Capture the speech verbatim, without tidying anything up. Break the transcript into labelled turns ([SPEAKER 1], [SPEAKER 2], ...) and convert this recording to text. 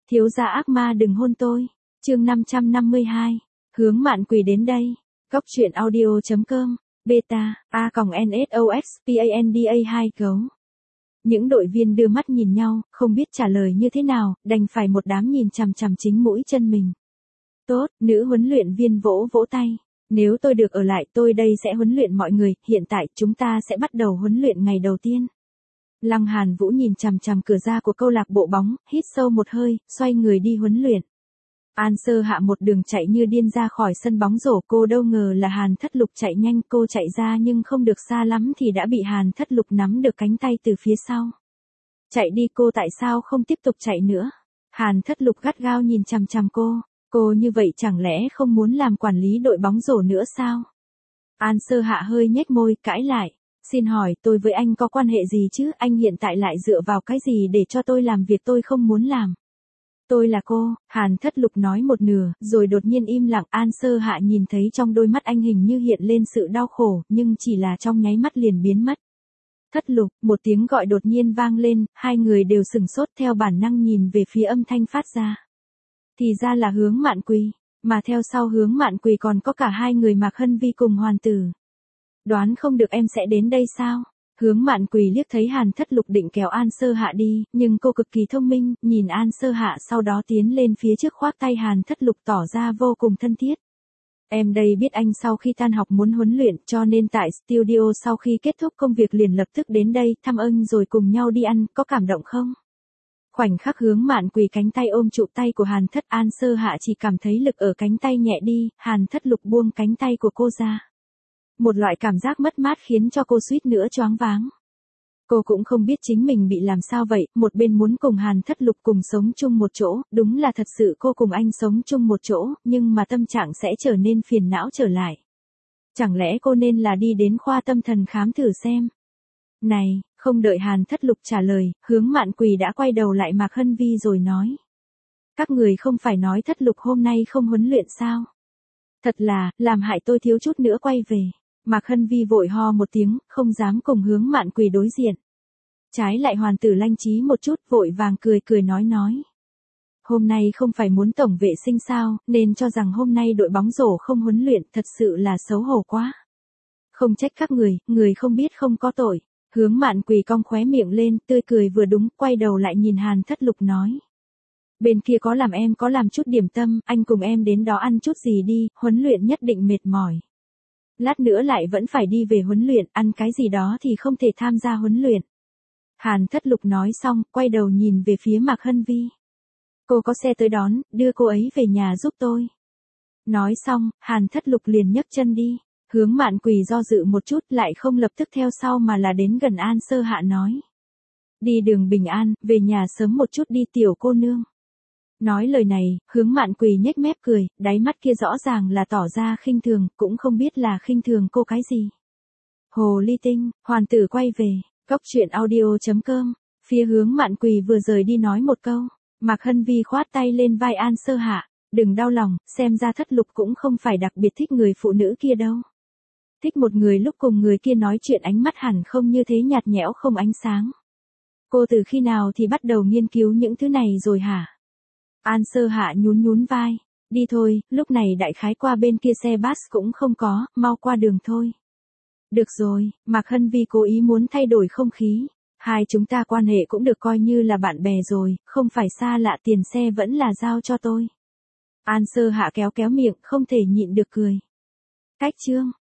[SPEAKER 1] Thiếu gia ác ma đừng hôn tôi. Chương năm trăm năm mươi hai. Hướng Mạn Quỳ đến đây. Góc truyện audio.com. Beta, A còng N S O X P A N D A hai gấu. Những đội viên đưa mắt nhìn nhau, không biết trả lời như thế nào, đành phải một đám nhìn chằm chằm chính mũi chân mình. Tốt, nữ huấn luyện viên vỗ vỗ tay. Nếu tôi được ở lại tôi đây sẽ huấn luyện mọi người, hiện tại chúng ta sẽ bắt đầu huấn luyện ngày đầu tiên. Lăng Hàn Vũ nhìn chằm chằm cửa ra của câu lạc bộ bóng, hít sâu một hơi, xoay người đi huấn luyện. An Sơ Hạ một đường chạy như điên ra khỏi sân bóng rổ, cô đâu ngờ là Hàn Thất Lục chạy nhanh, cô chạy ra nhưng không được xa lắm thì đã bị Hàn Thất Lục nắm được cánh tay từ phía sau. Chạy đi cô, tại sao không tiếp tục chạy nữa? Hàn Thất Lục gắt gao nhìn chằm chằm cô, cô như vậy chẳng lẽ không muốn làm quản lý đội bóng rổ nữa sao? An Sơ Hạ hơi nhếch môi, cãi lại. Xin hỏi tôi với anh có quan hệ gì chứ, anh hiện tại lại dựa vào cái gì để cho tôi làm việc tôi không muốn làm? Tôi là cô, Hàn Thất Lục nói một nửa, rồi đột nhiên im lặng. An Sơ Hạ nhìn thấy trong đôi mắt anh hình như hiện lên sự đau khổ, nhưng chỉ là trong nháy mắt liền biến mất. Thất Lục, một tiếng gọi đột nhiên vang lên, hai người đều sửng sốt theo bản năng nhìn về phía âm thanh phát ra. Thì ra là Hướng Mạn Quỳ, mà theo sau Hướng Mạn Quỳ còn có cả hai người Mạc Hân Vi cùng Hoàn Tử. Đoán không được em sẽ đến đây sao? Hướng Mạn Quỳ liếc thấy Hàn Thất Lục định kéo An Sơ Hạ đi, nhưng cô cực kỳ thông minh, nhìn An Sơ Hạ sau đó tiến lên phía trước khoác tay Hàn Thất Lục tỏ ra vô cùng thân thiết. Em đây biết anh sau khi tan học muốn huấn luyện cho nên tại studio sau khi kết thúc công việc liền lập tức đến đây thăm ơn rồi cùng nhau đi ăn, có cảm động không? Khoảnh khắc Hướng Mạn Quỳ cánh tay ôm trụ tay của Hàn Thất, An Sơ Hạ chỉ cảm thấy lực ở cánh tay nhẹ đi, Hàn Thất Lục buông cánh tay của cô ra. Một loại cảm giác mất mát khiến cho cô suýt nữa choáng váng. Cô cũng không biết chính mình bị làm sao vậy, một bên muốn cùng Hàn Thất Lục cùng sống chung một chỗ, đúng là thật sự cô cùng anh sống chung một chỗ, nhưng mà tâm trạng sẽ trở nên phiền não trở lại. Chẳng lẽ cô nên là đi đến khoa tâm thần khám thử xem? Này, không đợi Hàn Thất Lục trả lời, Hướng Mạn Quỳ đã quay đầu lại Mạc Hân Vi rồi nói. Các người không phải nói Thất Lục hôm nay không huấn luyện sao? Thật là, làm hại tôi thiếu chút nữa quay về. Mạc Hân Vi vội ho một tiếng, không dám cùng Hướng Mạn Quỳ đối diện. Trái lại Hoàn Tử lanh trí một chút, vội vàng cười cười nói nói. Hôm nay không phải muốn tổng vệ sinh sao, nên cho rằng hôm nay đội bóng rổ không huấn luyện, thật sự là xấu hổ quá. Không trách các người, người không biết không có tội. Hướng Mạn Quỳ cong khóe miệng lên, tươi cười vừa đúng, quay đầu lại nhìn Hàn Thất Lục nói. Bên kia có làm em có làm chút điểm tâm, anh cùng em đến đó ăn chút gì đi, huấn luyện nhất định mệt mỏi. Lát nữa lại vẫn phải đi về huấn luyện, ăn cái gì đó thì không thể tham gia huấn luyện. Hàn Thất Lục nói xong, quay đầu nhìn về phía Mạc Hân Vi. Cô có xe tới đón, đưa cô ấy về nhà giúp tôi. Nói xong, Hàn Thất Lục liền nhấc chân đi. Hướng Mạn Quỳ do dự một chút lại không lập tức theo sau mà là đến gần An Sơ Hạ nói. Đi đường bình an, về nhà sớm một chút đi tiểu cô nương. Nói lời này, Hướng Mạn Quỳ nhếch mép cười, đáy mắt kia rõ ràng là tỏ ra khinh thường, cũng không biết là khinh thường cô cái gì. Hồ ly tinh, Hoàn Tử quay về, góc truyện audio.com, phía Hướng Mạn Quỳ vừa rời đi nói một câu, Mạc Hân Vi khoát tay lên vai An Sơ Hạ, đừng đau lòng, xem ra Thất Lục cũng không phải đặc biệt thích người phụ nữ kia đâu. Thích một người lúc cùng người kia nói chuyện ánh mắt hẳn không như thế nhạt nhẽo không ánh sáng. Cô từ khi nào thì bắt đầu nghiên cứu những thứ này rồi hả? An Sơ Hạ nhún nhún vai, đi thôi, lúc này đại khái qua bên kia xe bus cũng không có, mau qua đường thôi. Được rồi, Mạc Hân Vi cố ý muốn thay đổi không khí, hai chúng ta quan hệ cũng được coi như là bạn bè rồi, không phải xa lạ, tiền xe vẫn là giao cho tôi. An Sơ Hạ kéo kéo miệng, không thể nhịn được cười. Cách chương